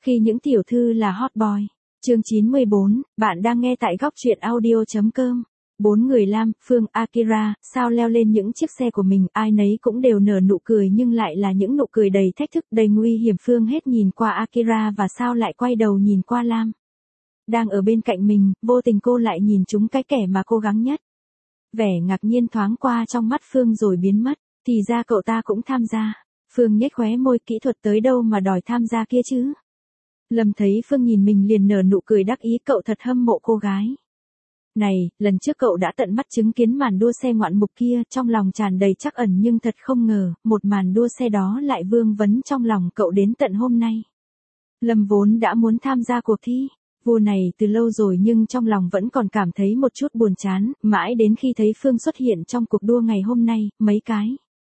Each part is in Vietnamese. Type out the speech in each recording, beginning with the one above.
Khi những tiểu thư là hot boy. Chương 94, bạn đang nghe tại góc truyện audio.com. Bốn người Lam, Phương, Akira, sao leo lên những chiếc xe của mình, ai nấy cũng đều nở nụ cười nhưng lại là những nụ cười đầy thách thức, đầy nguy hiểm. Phương hết nhìn qua Akira và sao lại quay đầu nhìn qua Lam. Đang ở bên cạnh mình, vô tình cô lại nhìn chúng cái kẻ mà cố gắng nhất. Vẻ ngạc nhiên thoáng qua trong mắt Phương rồi biến mất, thì ra cậu ta cũng tham gia. Phương nhếch khóe môi, kỹ thuật tới đâu mà đòi tham gia kia chứ. Lâm thấy Phương nhìn mình liền nở nụ cười đắc ý, cậu thật hâm mộ cô gái này, lần trước cậu đã tận mắt chứng kiến màn đua xe ngoạn mục kia, trong lòng tràn đầy trắc ẩn nhưng thật không ngờ, một màn đua xe đó lại vương vấn trong lòng cậu đến tận hôm nay. Lâm vốn đã muốn tham gia cuộc thi vua này từ lâu rồi nhưng trong lòng vẫn còn cảm thấy một chút buồn chán, mãi đến khi thấy Phương xuất hiện trong cuộc đua ngày hôm nay, mấy cái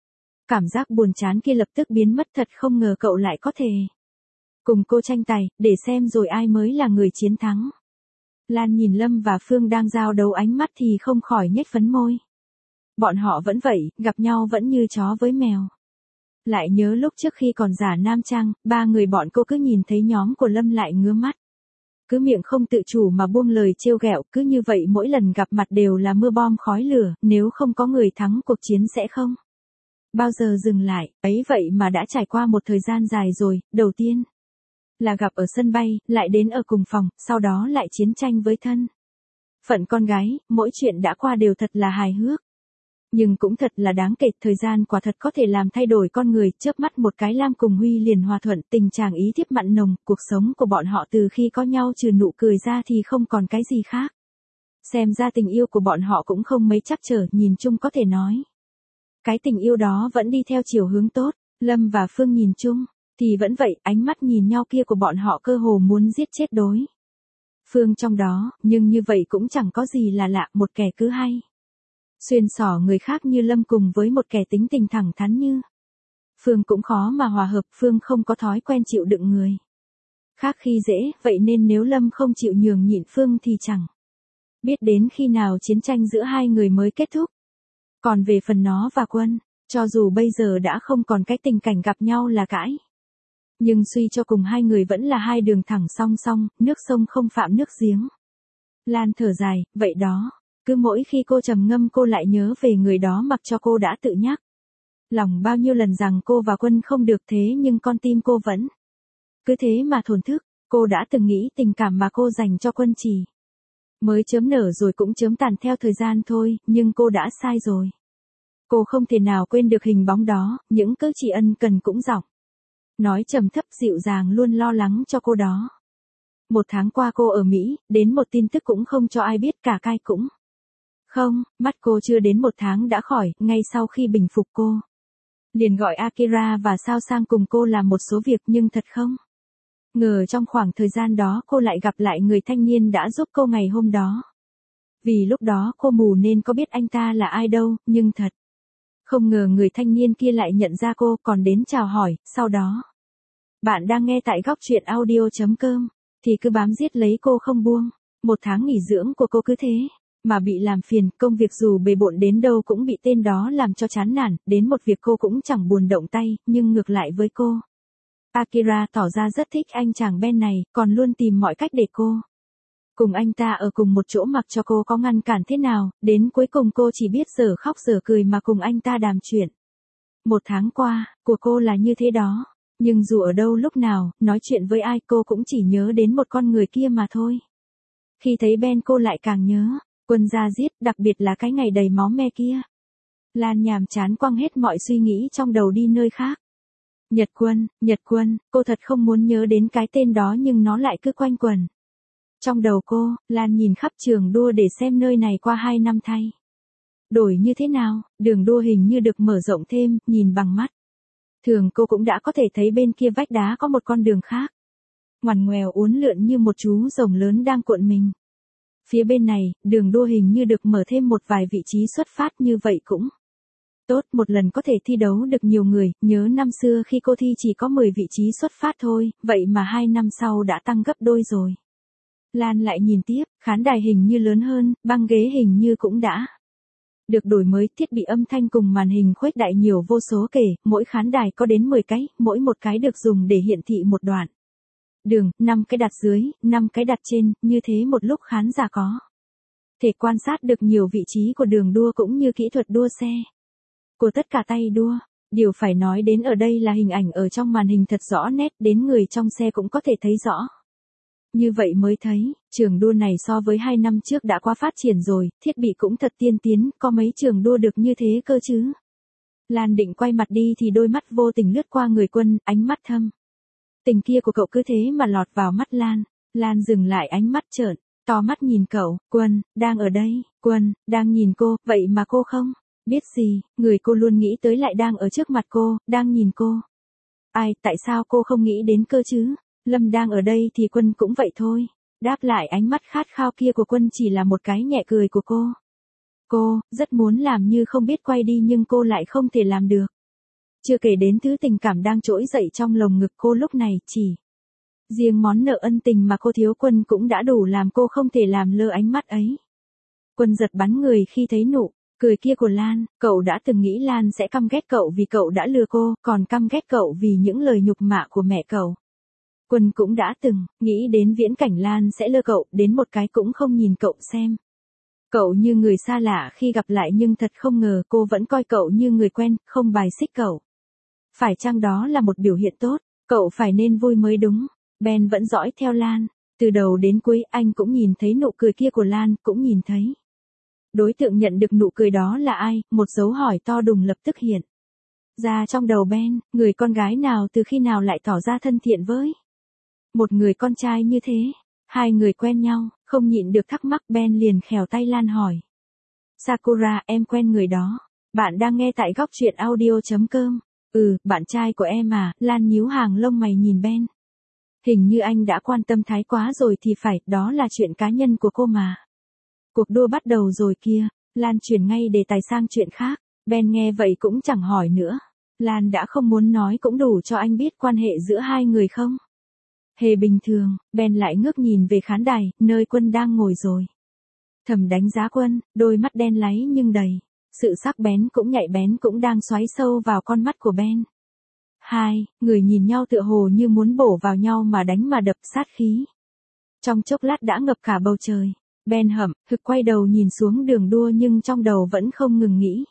cảm giác buồn chán kia lập tức biến mất, thật không ngờ cậu lại có thể cùng cô tranh tài, để xem rồi ai mới là người chiến thắng. Lan nhìn Lâm và Phương đang giao đấu ánh mắt thì không khỏi nhếch phấn môi. Bọn họ vẫn vậy, gặp nhau vẫn như chó với mèo. Lại nhớ lúc trước khi còn giả nam trang, ba người bọn cô cứ nhìn thấy nhóm của Lâm lại ngứa mắt. Cứ miệng không tự chủ mà buông lời trêu ghẹo, cứ như vậy mỗi lần gặp mặt đều là mưa bom khói lửa, nếu không có người thắng cuộc chiến sẽ không bao giờ dừng lại, ấy vậy mà đã trải qua một thời gian dài rồi, đầu tiên là gặp ở sân bay, lại đến ở cùng phòng, sau đó lại chiến tranh với thân phận con gái, mỗi chuyện đã qua đều thật là hài hước. Nhưng cũng thật là đáng kể, thời gian quả thật có thể làm thay đổi con người, chớp mắt một cái Lam cùng Huy liền hòa thuận, tình trạng ý thiếp mặn nồng, cuộc sống của bọn họ từ khi có nhau trừ nụ cười ra thì không còn cái gì khác. Xem ra tình yêu của bọn họ cũng không mấy trắc trở, nhìn chung có thể nói. Cái tình yêu đó vẫn đi theo chiều hướng tốt, Lâm và Phương nhìn chung thì vẫn vậy, ánh mắt nhìn nhau kia của bọn họ cơ hồ muốn giết chết đối phương trong đó, nhưng như vậy cũng chẳng có gì là lạ, một kẻ cứ hay xuyên xỏ người khác như Lâm cùng với một kẻ tính tình thẳng thắn như Phương cũng khó mà hòa hợp. Phương không có thói quen chịu đựng người khác khi dễ, vậy nên nếu Lâm không chịu nhường nhịn Phương thì chẳng biết đến khi nào chiến tranh giữa hai người mới kết thúc. Còn về phần nó và Quân, cho dù bây giờ đã không còn cái tình cảnh gặp nhau là cãi, nhưng suy cho cùng hai người vẫn là hai đường thẳng song song, nước sông không phạm nước giếng. Lan thở dài, vậy đó, cứ mỗi khi cô trầm ngâm cô lại nhớ về người đó, mặc cho cô đã tự nhắc lòng bao nhiêu lần rằng cô và Quân không được, thế nhưng con tim cô vẫn cứ thế mà thổn thức. Cô đã từng nghĩ tình cảm mà cô dành cho Quân chỉ mới chớm nở rồi cũng chớm tàn theo thời gian thôi, nhưng cô đã sai rồi. Cô không thể nào quên được hình bóng đó, những cử chỉ ân cần cũng giọng nói trầm thấp dịu dàng luôn lo lắng cho cô đó. Một tháng qua cô ở Mỹ, đến một tin tức cũng không cho ai biết, cả cai cũng không, mắt cô chưa đến một tháng đã khỏi, ngay sau khi bình phục cô liền gọi Akira và sao sang cùng cô làm một số việc, nhưng thật không ngờ trong khoảng thời gian đó cô lại gặp lại người thanh niên đã giúp cô ngày hôm đó. Vì lúc đó cô mù nên có biết anh ta là ai đâu, nhưng thật không ngờ người thanh niên kia lại nhận ra cô, còn đến chào hỏi. Sau đó, bạn đang nghe tại góc truyện audio.com, thì cứ bám giết lấy cô không buông. Một tháng nghỉ dưỡng của cô cứ thế mà bị làm phiền, công việc dù bề bộn đến đâu cũng bị tên đó làm cho chán nản, đến một việc cô cũng chẳng buồn động tay, nhưng ngược lại với cô, Akira tỏ ra rất thích anh chàng Ben này, còn luôn tìm mọi cách để cô cùng anh ta ở cùng một chỗ, mặc cho cô có ngăn cản thế nào, đến cuối cùng cô chỉ biết dở khóc dở cười mà cùng anh ta đàm chuyện. Một tháng qua, của cô là như thế đó, nhưng dù ở đâu lúc nào, nói chuyện với ai cô cũng chỉ nhớ đến một con người kia mà thôi. Khi thấy Ben cô lại càng nhớ Quân ra giết, đặc biệt là cái ngày đầy máu me kia. Lan nhàm chán quăng hết mọi suy nghĩ trong đầu đi nơi khác. Nhật Quân, cô thật không muốn nhớ đến cái tên đó nhưng nó lại cứ quanh quẩn trong đầu cô. Lan nhìn khắp trường đua để xem nơi này qua 2 năm thay đổi như thế nào, đường đua hình như được mở rộng thêm, nhìn bằng mắt thường cô cũng đã có thể thấy bên kia vách đá có một con đường khác, ngoằn ngoèo uốn lượn như một chú rồng lớn đang cuộn mình. Phía bên này, đường đua hình như được mở thêm một vài vị trí xuất phát, như vậy cũng tốt, một lần có thể thi đấu được nhiều người. Nhớ năm xưa khi cô thi chỉ có 10 vị trí xuất phát thôi, vậy mà 2 năm sau đã tăng gấp đôi rồi. Lan lại nhìn tiếp, khán đài hình như lớn hơn, băng ghế hình như cũng đã được đổi mới, thiết bị âm thanh cùng màn hình khuếch đại nhiều vô số kể, mỗi khán đài có đến 10 cái, mỗi một cái được dùng để hiển thị một đoạn đường, 5 cái đặt dưới, 5 cái đặt trên, như thế một lúc khán giả có thể quan sát được nhiều vị trí của đường đua cũng như kỹ thuật đua xe của tất cả tay đua. Điều phải nói đến ở đây là hình ảnh ở trong màn hình thật rõ nét, đến người trong xe cũng có thể thấy rõ. Như vậy mới thấy, trường đua này so với 2 năm trước đã quá phát triển rồi, thiết bị cũng thật tiên tiến, có mấy trường đua được như thế cơ chứ. Lan định quay mặt đi thì đôi mắt vô tình lướt qua người Quân, ánh mắt thâm tình kia của cậu cứ thế mà lọt vào mắt Lan. Lan dừng lại, ánh mắt trợn to mắt nhìn cậu. Quân, đang ở đây. Quân, đang nhìn cô, vậy mà cô không biết gì, người cô luôn nghĩ tới lại đang ở trước mặt cô, đang nhìn cô. Ai, tại sao cô không nghĩ đến cơ chứ? Lâm đang ở đây thì Quân cũng vậy thôi. Đáp lại ánh mắt khát khao kia của Quân chỉ là một cái nhẹ cười của cô. Cô, rất muốn làm như không biết quay đi nhưng cô lại không thể làm được. Chưa kể đến thứ tình cảm đang trỗi dậy trong lồng ngực cô lúc này, chỉ riêng món nợ ân tình mà cô thiếu Quân cũng đã đủ làm cô không thể làm lơ ánh mắt ấy. Quân giật bắn người khi thấy nụ cười kia của Lan, cậu đã từng nghĩ Lan sẽ căm ghét cậu vì cậu đã lừa cô, còn căm ghét cậu vì những lời nhục mạ của mẹ cậu. Quân cũng đã từng nghĩ đến viễn cảnh Lan sẽ lừa cậu, đến một cái cũng không nhìn cậu xem cậu như người xa lạ khi gặp lại, nhưng thật không ngờ cô vẫn coi cậu như người quen, không bài xích cậu. Phải chăng đó là một biểu hiện tốt, cậu phải nên vui mới đúng. Ben vẫn dõi theo Lan, từ đầu đến cuối anh cũng nhìn thấy nụ cười kia của Lan, cũng nhìn thấy đối tượng nhận được nụ cười đó là ai, một dấu hỏi to đùng lập tức hiện ra trong đầu Ben, người con gái nào từ khi nào lại tỏ ra thân thiện với một người con trai như thế. Hai người quen nhau, không nhịn được thắc mắc, Ben liền khèo tay Lan hỏi. Sakura, em quen người đó. Bạn đang nghe tại góc truyện audio.com. Ừ, bạn trai của em à, Lan nhíu hàng lông mày nhìn Ben. Hình như anh đã quan tâm thái quá rồi thì phải, đó là chuyện cá nhân của cô mà. Cuộc đua bắt đầu rồi kia, Lan chuyển ngay đề tài sang chuyện khác. Ben nghe vậy cũng chẳng hỏi nữa. Lan đã không muốn nói cũng đủ cho anh biết quan hệ giữa hai người không hề bình thường. Ben lại ngước nhìn về khán đài, nơi Quân đang ngồi rồi. Thầm đánh giá Quân, đôi mắt đen láy nhưng đầy sự sắc bén cũng nhạy bén cũng đang xoáy sâu vào con mắt của Ben. Hai người nhìn nhau tựa hồ như muốn bổ vào nhau mà đánh mà đập, sát khí trong chốc lát đã ngập cả bầu trời. Ben hậm hực quay đầu nhìn xuống đường đua nhưng trong đầu vẫn không ngừng nghĩ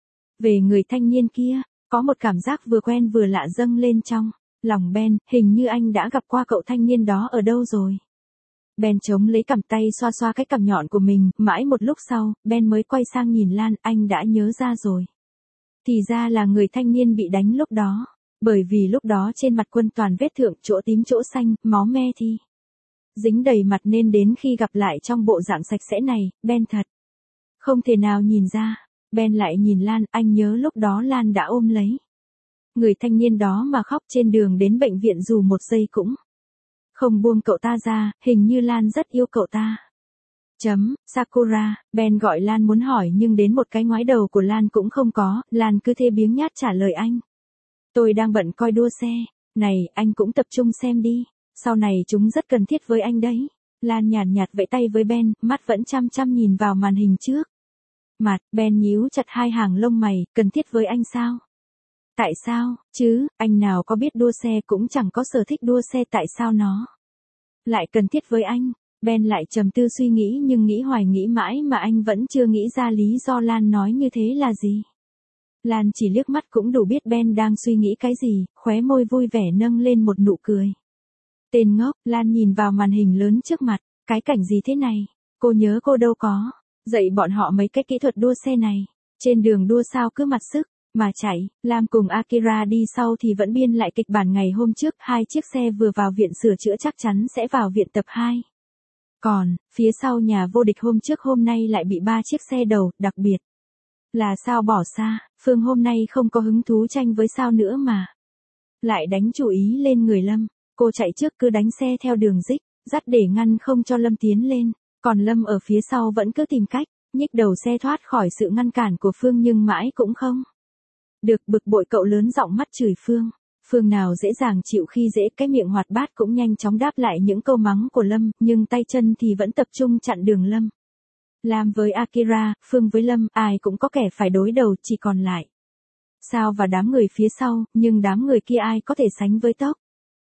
về người thanh niên kia, có một cảm giác vừa quen vừa lạ dâng lên trong lòng Ben, hình như anh đã gặp qua cậu thanh niên đó ở đâu rồi. Ben chống lấy cằm, tay xoa xoa cái cằm nhọn của mình, mãi một lúc sau, Ben mới quay sang nhìn Lan, anh đã nhớ ra rồi. Thì ra là người thanh niên bị đánh lúc đó, bởi vì lúc đó trên mặt Quân toàn vết thượng, chỗ tím chỗ xanh, máu me thi dính đầy mặt nên đến khi gặp lại trong bộ dạng sạch sẽ này, Ben thật không thể nào nhìn ra. Ben lại nhìn Lan, anh nhớ lúc đó Lan đã ôm lấy người thanh niên đó mà khóc trên đường đến bệnh viện, dù một giây cũng không buông cậu ta ra, hình như Lan rất yêu cậu ta. Sakura, Ben gọi Lan muốn hỏi nhưng đến một cái ngoái đầu của Lan cũng không có, Lan cứ thế biếng nhác trả lời anh. Tôi đang bận coi đua xe, này, anh cũng tập trung xem đi, sau này chúng rất cần thiết với anh đấy. Lan nhàn nhạt vẫy tay với Ben, mắt vẫn chăm chăm nhìn vào màn hình trước mặt. Ben nhíu chặt hai hàng lông mày, cần thiết với anh sao? Tại sao, chứ, anh nào có biết đua xe cũng chẳng có sở thích đua xe, tại sao nó lại cần thiết với anh? Ben lại trầm tư suy nghĩ nhưng nghĩ hoài nghĩ mãi mà anh vẫn chưa nghĩ ra lý do Lan nói như thế là gì. Lan chỉ liếc mắt cũng đủ biết Ben đang suy nghĩ cái gì, khóe môi vui vẻ nâng lên một nụ cười. Tên ngốc, Lan nhìn vào màn hình lớn trước mặt, cái cảnh gì thế này? Cô nhớ cô đâu có dạy bọn họ mấy cái kỹ thuật đua xe này. Trên đường đua sao cứ mặc sức mà chạy. Lam cùng Akira đi sau thì vẫn biên lại kịch bản ngày hôm trước, hai chiếc xe vừa vào viện sửa chữa chắc chắn sẽ vào viện tập 2. Còn, phía sau nhà vô địch hôm trước hôm nay lại bị 3 chiếc xe đầu, đặc biệt là Sao bỏ xa, Phương hôm nay không có hứng thú tranh với Sao nữa mà lại đánh chủ ý lên người Lâm. Cô chạy trước cứ đánh xe theo đường dích, dắt để ngăn không cho Lâm tiến lên, còn Lâm ở phía sau vẫn cứ tìm cách nhích đầu xe thoát khỏi sự ngăn cản của Phương nhưng mãi cũng không được. Bực bội cậu lớn giọng mắt chửi Phương. Phương nào dễ dàng chịu khi dễ, cái miệng hoạt bát cũng nhanh chóng đáp lại những câu mắng của Lâm, nhưng tay chân thì vẫn tập trung chặn đường Lâm. Lam với Akira, Phương với Lâm, ai cũng có kẻ phải đối đầu, chỉ còn lại Sao và đám người phía sau, nhưng đám người kia ai có thể sánh với tốc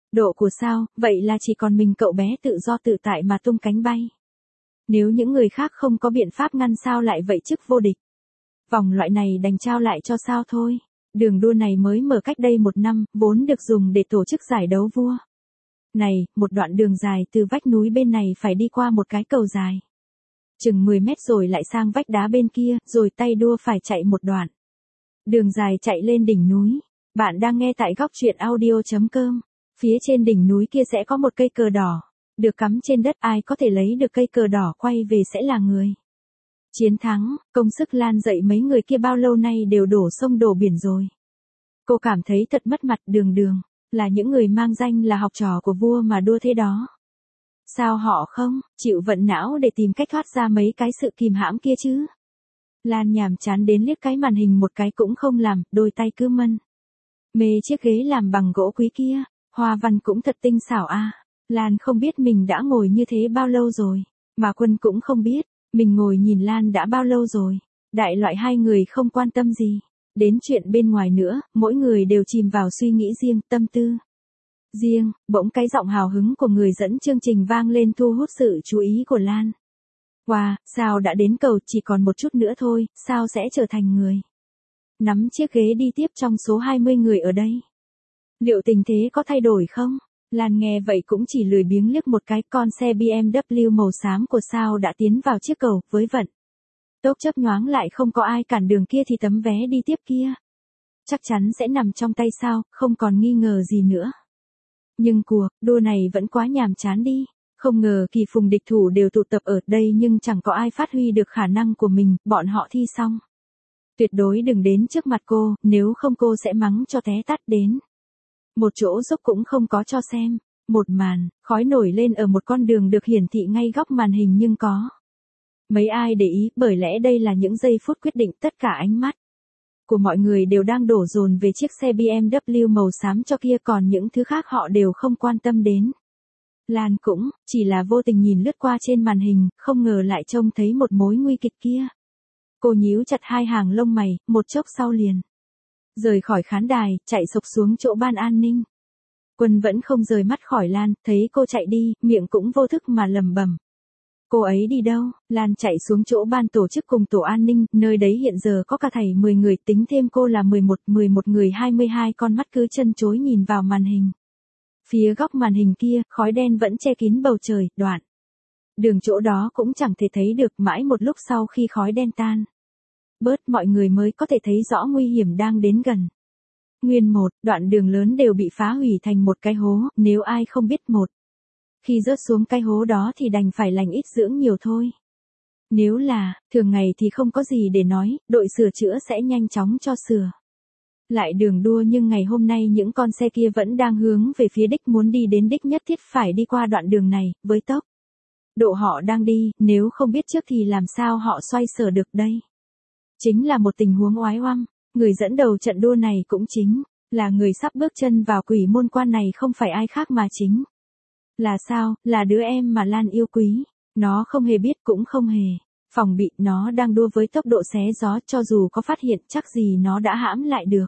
Độ của sao, vậy là chỉ còn mình cậu bé tự do tự tại mà tung cánh bay. Nếu những người khác không có biện pháp ngăn sao lại vậy chức vô địch. Vòng loại này đành trao lại cho sao thôi. Đường đua này mới mở cách đây 1 năm, vốn được dùng để tổ chức giải đấu vua. Này, một đoạn đường dài từ vách núi bên này phải đi qua một cái cầu dài. Chừng 10 mét rồi lại sang vách đá bên kia, rồi tay đua phải chạy một đoạn. Đường dài chạy lên đỉnh núi. Bạn đang nghe tại góc truyện audio.com. Phía trên đỉnh núi kia sẽ có một cây cờ đỏ. Được cắm trên đất, ai có thể lấy được cây cờ đỏ quay về sẽ là người chiến thắng. Công sức Lan dậy mấy người kia bao lâu nay đều đổ sông đổ biển rồi. Cô cảm thấy thật mất mặt. Đường là những người mang danh là học trò của vua mà đua thế đó. Sao họ không chịu vận não để tìm cách thoát ra mấy cái sự kìm hãm kia chứ? Lan nhàm chán đến liếc cái màn hình một cái cũng không làm, đôi tay cứ mân mê chiếc ghế làm bằng gỗ quý kia, hoa văn cũng thật tinh xảo a. Lan không biết mình đã ngồi như thế bao lâu rồi, mà Quân cũng không biết mình ngồi nhìn Lan đã bao lâu rồi. Đại loại hai người không quan tâm gì đến chuyện bên ngoài nữa, mỗi người đều chìm vào suy nghĩ riêng, tâm tư riêng. Bỗng cái giọng hào hứng của người dẫn chương trình vang lên thu hút sự chú ý của Lan. Wow, sao đã đến cầu, chỉ còn một chút nữa thôi, sao sẽ trở thành người nắm chiếc ghế đi tiếp trong số 20 người ở đây. Liệu tình thế có thay đổi không? Lan nghe vậy cũng chỉ lười biếng liếc một cái. Con xe BMW màu xám của sao đã tiến vào chiếc cầu, với vận tốc chớp nhoáng lại không có ai cản đường kia thì tấm vé đi tiếp kia chắc chắn sẽ nằm trong tay sao, không còn nghi ngờ gì nữa. Nhưng cuộc đua này vẫn quá nhàm chán đi. Không ngờ kỳ phùng địch thủ đều tụ tập ở đây nhưng chẳng có ai phát huy được khả năng của mình. Bọn họ thi xong. Tuyệt đối đừng đến trước mặt cô, nếu không cô sẽ mắng cho té tát. Đến một chỗ dốc cũng không có cho xem. Một màn khói nổi lên ở một con đường được hiển thị ngay góc màn hình nhưng có mấy ai để ý, bởi lẽ đây là những giây phút quyết định. Tất cả ánh mắt của mọi người đều đang đổ dồn về chiếc xe BMW màu xám cho kia, còn những thứ khác họ đều không quan tâm đến. Lan cũng chỉ là vô tình nhìn lướt qua trên màn hình, không ngờ lại trông thấy một mối nguy kịch kia. Cô nhíu chặt hai hàng lông mày, một chốc sau liền rời khỏi khán đài, chạy sộc xuống chỗ ban an ninh. Quân vẫn không rời mắt khỏi Lan, thấy cô chạy đi, miệng cũng vô thức mà lẩm bẩm. Cô ấy đi đâu? Lan chạy xuống chỗ ban tổ chức cùng tổ an ninh, nơi đấy hiện giờ có cả thảy 10 người, tính thêm cô là 11 người, 22 con mắt cứ chân chối nhìn vào màn hình. Phía góc màn hình kia, khói đen vẫn che kín bầu trời, đoạn đường chỗ đó cũng chẳng thể thấy được. Mãi một lúc sau khi khói đen tan bớt, mọi người mới có thể thấy rõ nguy hiểm đang đến gần. Nguyên một đoạn đường lớn đều bị phá hủy thành một cái hố, nếu ai không biết một khi rớt xuống cái hố đó thì đành phải lành ít dưỡng nhiều thôi. Nếu là thường ngày thì không có gì để nói, đội sửa chữa sẽ nhanh chóng cho sửa lại đường đua, nhưng ngày hôm nay những con xe kia vẫn đang hướng về phía đích, muốn đi đến đích nhất thiết phải đi qua đoạn đường này. Với tốc độ họ đang đi, nếu không biết trước thì làm sao họ xoay sở được đây. Chính là một tình huống oái oăm. Người dẫn đầu trận đua này cũng chính là người sắp bước chân vào quỷ môn quan này, không phải ai khác mà chính là sao, là đứa em mà Lan yêu quý. Nó không hề biết cũng không hề phòng bị, nó đang đua với tốc độ xé gió, cho dù có phát hiện chắc gì nó đã hãm lại được.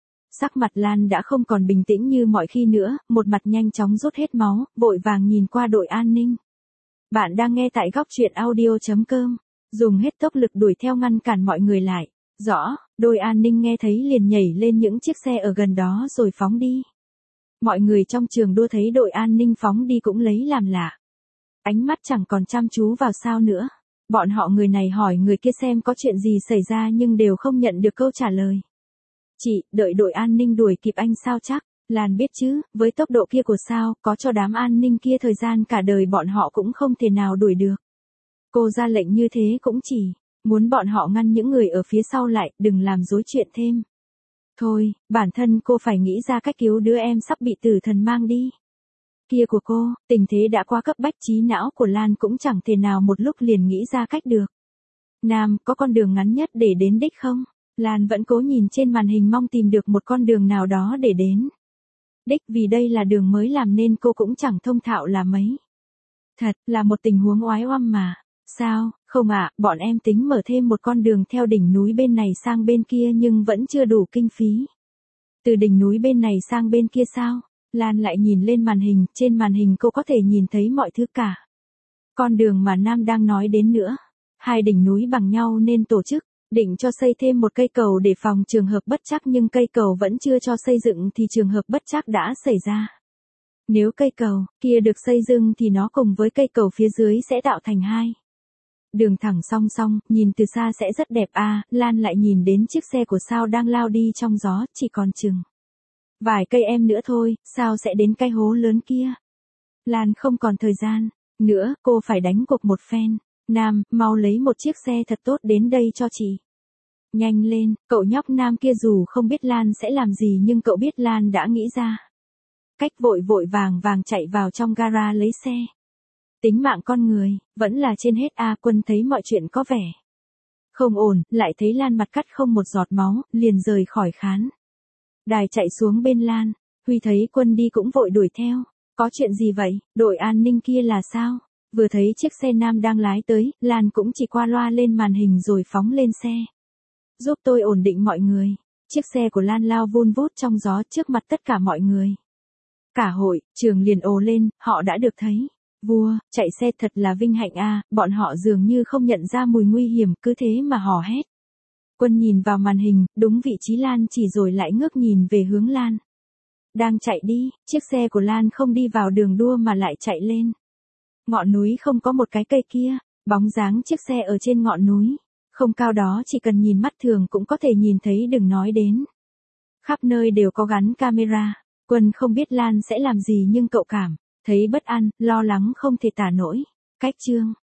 Sắc mặt Lan đã không còn bình tĩnh như mọi khi nữa, một mặt nhanh chóng rút hết máu, vội vàng nhìn qua đội an ninh. Bạn đang nghe tại góc truyện audio.com. Dùng hết tốc lực đuổi theo ngăn cản mọi người lại. Rõ, đội an ninh nghe thấy liền nhảy lên những chiếc xe ở gần đó rồi phóng đi. Mọi người trong trường đua thấy đội an ninh phóng đi cũng lấy làm lạ. Ánh mắt chẳng còn chăm chú vào sao nữa. Bọn họ người này hỏi người kia xem có chuyện gì xảy ra nhưng đều không nhận được câu trả lời. Chị, đợi đội an ninh đuổi kịp anh sao chắc? Lan biết chứ, với tốc độ kia của sao, có cho đám an ninh kia thời gian cả đời bọn họ cũng không thể nào đuổi được. Cô ra lệnh như thế cũng chỉ muốn bọn họ ngăn những người ở phía sau lại, đừng làm rối chuyện thêm. Thôi, bản thân cô phải nghĩ ra cách cứu đứa em sắp bị tử thần mang đi kia của cô. Tình thế đã qua cấp bách, trí não của Lan cũng chẳng thể nào một lúc liền nghĩ ra cách được. Nam, có con đường ngắn nhất để đến đích không? Lan vẫn cố nhìn trên màn hình mong tìm được một con đường nào đó để đến đích, vì đây là đường mới làm nên cô cũng chẳng thông thạo là mấy. Thật là một tình huống oái oăm mà. Sao, không ạ, bọn em tính mở thêm một con đường theo đỉnh núi bên này sang bên kia nhưng vẫn chưa đủ kinh phí. Từ đỉnh núi bên này sang bên kia sao? Lan lại nhìn lên màn hình, trên màn hình cô có thể nhìn thấy mọi thứ cả. Con đường mà Nam đang nói đến nữa. Hai đỉnh núi bằng nhau nên tổ chức, định cho xây thêm một cây cầu để phòng trường hợp bất trắc, nhưng cây cầu vẫn chưa cho xây dựng thì trường hợp bất trắc đã xảy ra. Nếu cây cầu kia được xây dựng thì nó cùng với cây cầu phía dưới sẽ tạo thành hai đường thẳng song song, nhìn từ xa sẽ rất đẹp à. Lan lại nhìn đến chiếc xe của Sao đang lao đi trong gió, chỉ còn chừng vài cây em nữa thôi, Sao sẽ đến cái hố lớn kia. Lan không còn thời gian nữa, cô phải đánh cuộc một phen. Nam, mau lấy một chiếc xe thật tốt đến đây cho chị. Nhanh lên, cậu nhóc Nam kia dù không biết Lan sẽ làm gì nhưng cậu biết Lan đã nghĩ ra cách, vội vội vàng vàng chạy vào trong gara lấy xe. Tính mạng con người, vẫn là trên hết à. Quân thấy mọi chuyện có vẻ không ổn, lại thấy Lan mặt cắt không một giọt máu, liền rời khỏi khán đài chạy xuống bên Lan. Huy thấy Quân đi cũng vội đuổi theo. Có chuyện gì vậy, đội an ninh kia là sao? Vừa thấy chiếc xe Nam đang lái tới, Lan cũng chỉ qua loa lên màn hình rồi phóng lên xe. Giúp tôi ổn định mọi người. Chiếc xe của Lan lao vun vút trong gió trước mặt tất cả mọi người. Cả hội trường liền ồ lên, họ đã được thấy vua chạy xe, thật là vinh hạnh à. Bọn họ dường như không nhận ra mùi nguy hiểm, cứ thế mà hò hét. Quân nhìn vào màn hình, đúng vị trí Lan chỉ rồi lại ngước nhìn về hướng Lan đang chạy đi. Chiếc xe của Lan không đi vào đường đua mà lại chạy lên ngọn núi không có một cái cây kia. Bóng dáng chiếc xe ở trên ngọn núi không cao đó chỉ cần nhìn mắt thường cũng có thể nhìn thấy, đừng nói đến khắp nơi đều có gắn camera. Quân không biết Lan sẽ làm gì nhưng cậu cảm thấy bất an, lo lắng không thể tả nổi. Cách chương